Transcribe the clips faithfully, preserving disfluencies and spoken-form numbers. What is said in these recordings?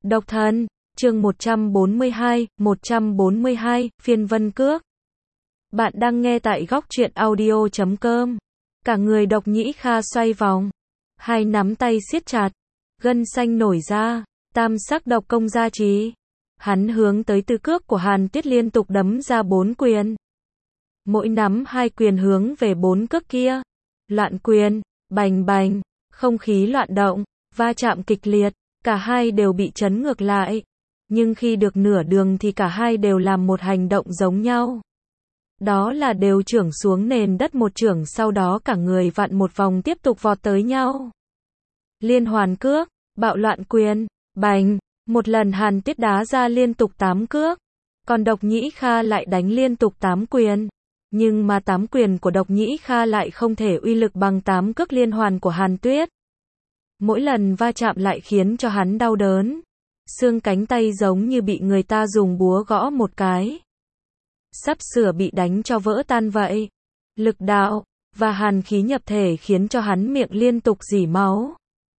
Độc Thần, chương một trăm bốn mươi hai, một trăm bốn mươi hai, phiên vân cước. Bạn đang nghe tại góc truyện audio chấm com. Cả người Độc Nhĩ Kha xoay vòng, hai nắm tay siết chặt, gân xanh nổi ra, tam sắc độc công gia trì. Hắn hướng tới tư cước của Hàn Tuyết liên tục đấm ra bốn quyền. Mỗi nắm hai quyền hướng về bốn cước kia. Loạn quyền, bành bành, không khí loạn động, va chạm kịch liệt, cả hai đều bị chấn ngược lại. Nhưng khi được nửa đường thì cả hai đều làm một hành động giống nhau. Đó là đều chưởng xuống nền đất một chưởng, sau đó cả người vặn một vòng tiếp tục vọt tới nhau. Liên hoàn cước, bạo loạn quyền, bành, một lần Hàn Tuyết đá ra liên tục tám cước, còn Độc Nhĩ Kha lại đánh liên tục tám quyền. Nhưng mà tám quyền của Độc Nhĩ Kha lại không thể uy lực bằng tám cước liên hoàn của Hàn Tuyết. Mỗi lần va chạm lại khiến cho hắn đau đớn. Xương cánh tay giống như bị người ta dùng búa gõ một cái, sắp sửa bị đánh cho vỡ tan vậy. Lực đạo và hàn khí nhập thể khiến cho hắn miệng liên tục rỉ máu.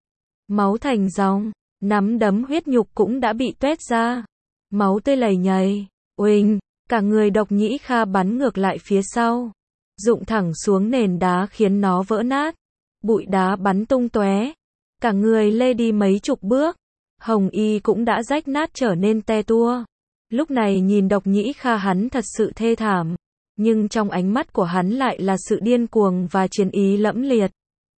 Máu thành dòng, nắm đấm huyết nhục cũng đã bị tuét ra. Máu tươi lầy nhầy, uỳnh, cả người Độc Nhĩ Kha bắn ngược lại phía sau, rụng thẳng xuống nền đá khiến nó vỡ nát. Bụi đá bắn tung tóe, cả người lê đi mấy chục bước. Hồng y cũng đã rách nát trở nên te tua. Lúc này nhìn Độc Nhĩ Kha hắn thật sự thê thảm, nhưng trong ánh mắt của hắn lại là sự điên cuồng và chiến ý lẫm liệt.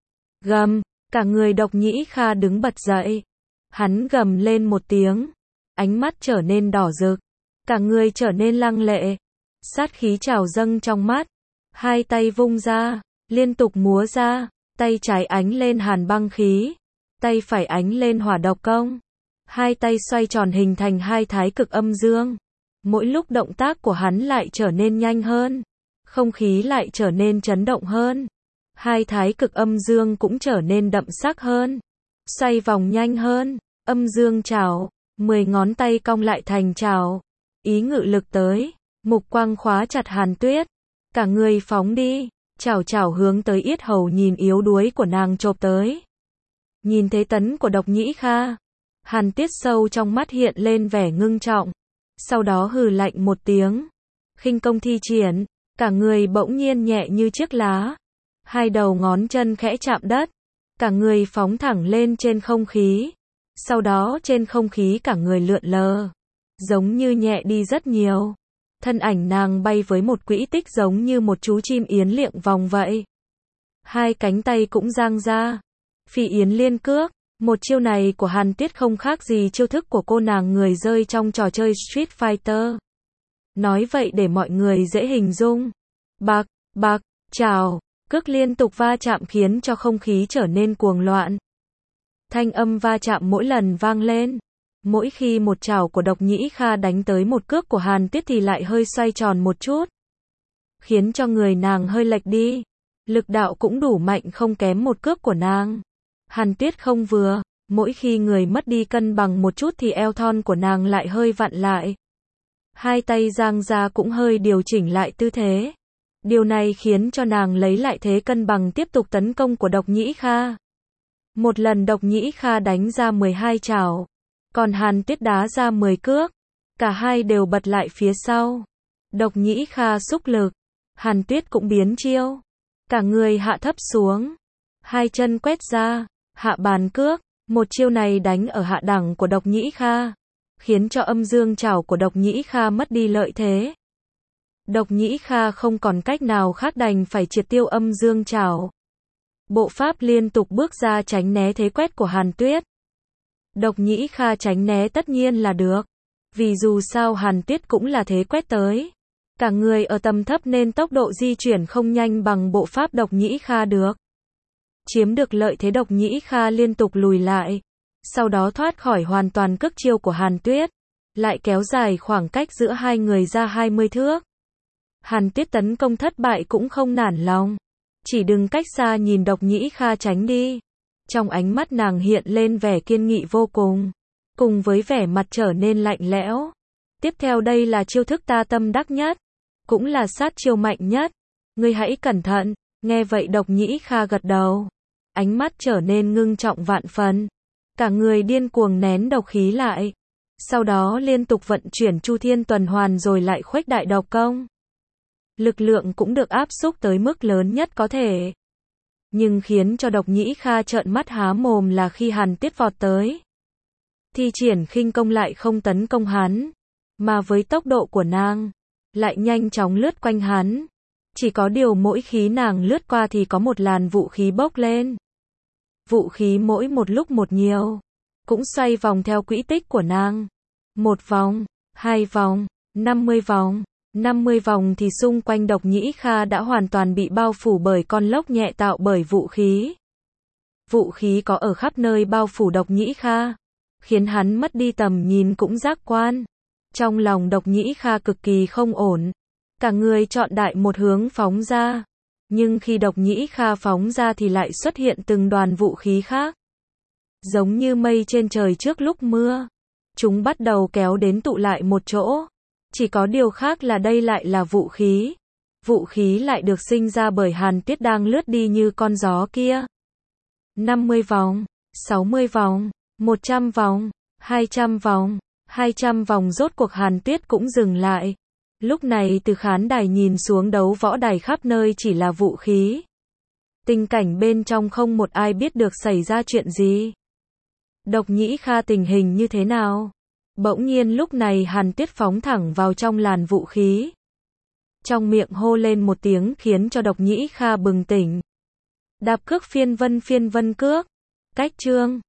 Gầm, cả người Độc Nhĩ Kha đứng bật dậy. Hắn gầm lên một tiếng, ánh mắt trở nên đỏ rực, cả người trở nên lăng lệ, sát khí trào dâng trong mắt. Hai tay vung ra, liên tục múa ra, tay trái ánh lên hàn băng khí, tay phải ánh lên hỏa độc công. Hai tay xoay tròn hình thành hai thái cực âm dương. Mỗi lúc động tác của hắn lại trở nên nhanh hơn, không khí lại trở nên chấn động hơn. Hai thái cực âm dương cũng trở nên đậm sắc hơn, xoay vòng nhanh hơn. Âm dương trảo, mười ngón tay cong lại thành trảo, ý ngự lực tới, mục quang khóa chặt Hàn Tuyết, cả người phóng đi, trảo trảo hướng tới yết hầu nhìn yếu đuối của nàng chộp tới. Nhìn thế tấn của Độc Nhĩ Kha, Hàn Tuyết sâu trong mắt hiện lên vẻ ngưng trọng, sau đó hừ lạnh một tiếng, khinh công thi triển, cả người bỗng nhiên nhẹ như chiếc lá, hai đầu ngón chân khẽ chạm đất, cả người phóng thẳng lên trên không khí, sau đó trên không khí cả người lượn lờ, giống như nhẹ đi rất nhiều. Thân ảnh nàng bay với một quỹ tích giống như một chú chim yến liệng vòng vậy. Hai cánh tay cũng giang ra, Phi Yến Liên Cước. Một chiêu này của Hàn Tuyết không khác gì chiêu thức của cô nàng người rơi trong trò chơi Street Fighter. Nói vậy để mọi người dễ hình dung. Bạc, bạc, chào, cước liên tục va chạm khiến cho không khí trở nên cuồng loạn. Thanh âm va chạm mỗi lần vang lên. Mỗi khi một chảo của Độc Nhĩ Kha đánh tới một cước của Hàn Tuyết thì lại hơi xoay tròn một chút, khiến cho người nàng hơi lệch đi. Lực đạo cũng đủ mạnh không kém một cước của nàng. Hàn Tuyết không vừa, mỗi khi người mất đi cân bằng một chút thì eo thon của nàng lại hơi vặn lại. Hai tay giang ra cũng hơi điều chỉnh lại tư thế. Điều này khiến cho nàng lấy lại thế cân bằng tiếp tục tấn công của Độc Nhĩ Kha. Một lần Độc Nhĩ Kha đánh ra mười hai chảo, còn Hàn Tuyết đá ra mười cước. Cả hai đều bật lại phía sau. Độc Nhĩ Kha xúc lực, Hàn Tuyết cũng biến chiêu. Cả người hạ thấp xuống, hai chân quét ra, hạ bàn cước. Một chiêu này đánh ở hạ đẳng của Độc Nhĩ Kha, khiến cho âm dương trảo của Độc Nhĩ Kha mất đi lợi thế. Độc Nhĩ Kha không còn cách nào khác đành phải triệt tiêu âm dương trảo. Bộ pháp liên tục bước ra tránh né thế quét của Hàn Tuyết. Độc Nhĩ Kha tránh né tất nhiên là được, vì dù sao Hàn Tuyết cũng là thế quét tới. Cả người ở tầm thấp nên tốc độ di chuyển không nhanh bằng bộ pháp Độc Nhĩ Kha được. Chiếm được lợi thế Độc Nhĩ Kha liên tục lùi lại, sau đó thoát khỏi hoàn toàn cước chiêu của Hàn Tuyết, lại kéo dài khoảng cách giữa hai người ra hai mươi thước. Hàn Tuyết tấn công thất bại cũng không nản lòng, chỉ đứng cách xa nhìn Độc Nhĩ Kha tránh đi. Trong ánh mắt nàng hiện lên vẻ kiên nghị vô cùng, cùng với vẻ mặt trở nên lạnh lẽo. Tiếp theo đây là chiêu thức ta tâm đắc nhất, cũng là sát chiêu mạnh nhất. Ngươi hãy cẩn thận. Nghe vậy Độc Nhĩ Kha gật đầu, ánh mắt trở nên ngưng trọng vạn phần, cả người điên cuồng nén độc khí lại, Sau đó liên tục vận chuyển chu thiên tuần hoàn rồi lại khuếch đại độc công. Lực lượng cũng được áp xúc tới mức lớn nhất có thể. Nhưng khiến cho Độc Nhĩ Kha trợn mắt há mồm là khi Hàn Tuyết vọt tới. Thi triển khinh công lại không tấn công hắn, mà với tốc độ của nàng, lại nhanh chóng lướt quanh hắn. Chỉ có điều mỗi khi nàng lướt qua thì có một làn vũ khí bốc lên. Vũ khí mỗi một lúc một nhiều, cũng xoay vòng theo quỹ tích của nàng. Một vòng, hai vòng, năm mươi vòng. năm mươi vòng thì xung quanh Độc Nhĩ Kha đã hoàn toàn bị bao phủ bởi con lốc nhẹ tạo bởi vũ khí. Vũ khí có ở khắp nơi bao phủ Độc Nhĩ Kha, khiến hắn mất đi tầm nhìn cũng giác quan. Trong lòng Độc Nhĩ Kha cực kỳ không ổn, cả người chọn đại một hướng phóng ra. Nhưng khi Độc Nhĩ Kha phóng ra thì lại xuất hiện từng đoàn vũ khí khác. Giống như mây trên trời trước lúc mưa, chúng bắt đầu kéo đến tụ lại một chỗ. Chỉ có điều khác là đây lại là vũ khí. Vũ khí lại được sinh ra bởi Hàn Tuyết đang lướt đi như con gió kia. năm mươi vòng, sáu mươi vòng, một trăm vòng, hai trăm vòng, hai trăm vòng rốt cuộc Hàn Tuyết cũng dừng lại. Lúc này từ khán đài nhìn xuống đấu võ đài khắp nơi chỉ là vũ khí. Tình cảnh bên trong không một ai biết được xảy ra chuyện gì. Độc Nhĩ Kha tình hình như thế nào? Bỗng nhiên lúc này Hàn Tuyết phóng thẳng vào trong làn vũ khí. Trong miệng hô lên một tiếng khiến cho Độc Nhĩ Kha bừng tỉnh. Đạp cước phiên vân phiên vân cước. Cách chương